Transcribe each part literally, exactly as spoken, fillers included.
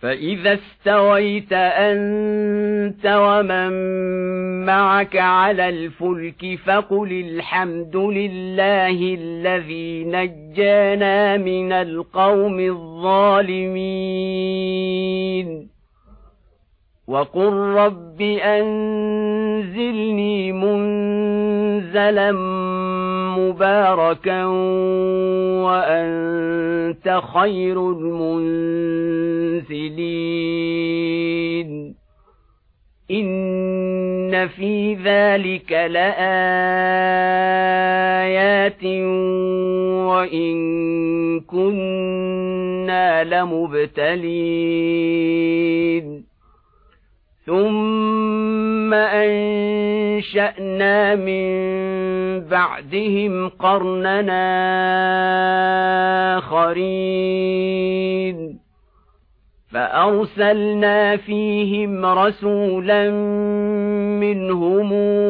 فإذا استويت أنت ومن معك على الفلك فقل الحمد لله الذي نجانا من القوم الظالمين وقل رب أنزلني منزلا مباركا وأنت خير المنزلين إن في ذلك لآيات وإن كنا لمبتلين ثم أنشأنا من بعدهم قرننا آخرين فأرسلنا فيهم رسولا منهم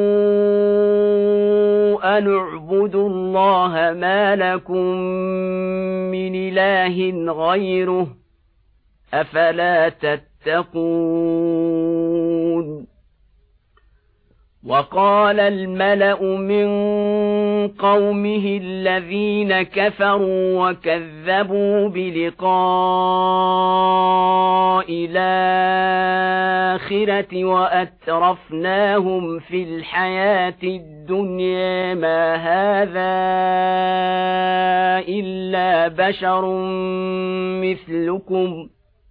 أن اعبدوا الله ما لكم من إله غيره أفلا تتقون وقال الملأ من قومه الذين كفروا وكذبوا بلقاء الآخرة وأترفناهم في الحياة الدنيا ما هذا إلا بشر مثلكم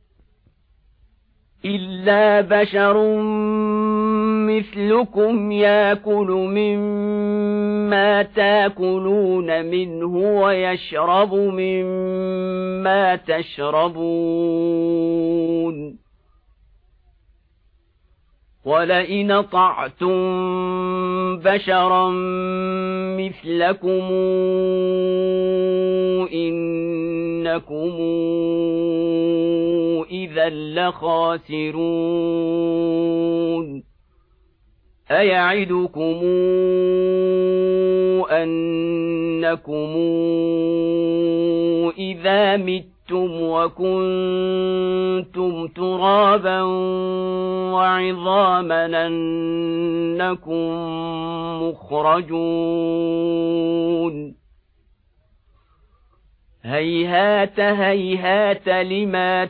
إلا بشر مثلكم يأكل مما تأكلون منه ويشرب مما تشربون ولئن أطعتم بشرا مثلكم إنكم إذا لخاسرون أيعدكم أنكم إذا متم وكنتم ترابا وعظاما أنكم مخرجون هيهات هيهات لما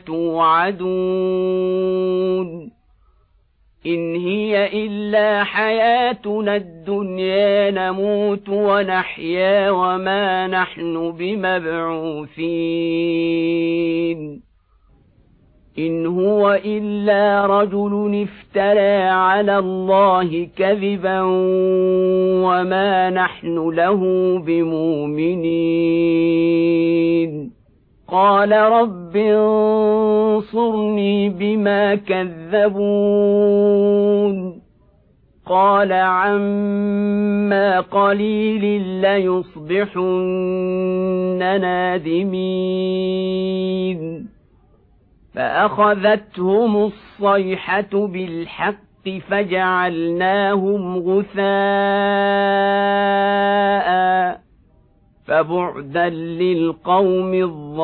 توعدون إن هي إلا حياتنا الدنيا نموت ونحيا وما نحن بمبعوثين إن هو إلا رجل افترى على الله كذبا وما نحن له بمؤمنين قال رب انصرني بما كذبون قال عما قليل ليصبحن نادمين فأخذتهم الصيحة بالحق فجعلناهم غثاء فبعدا للقوم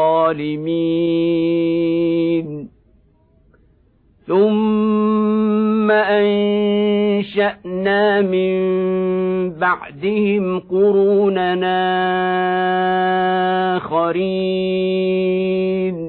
الظالمين ثم أنشأنا من بعدهم قروننا آخرين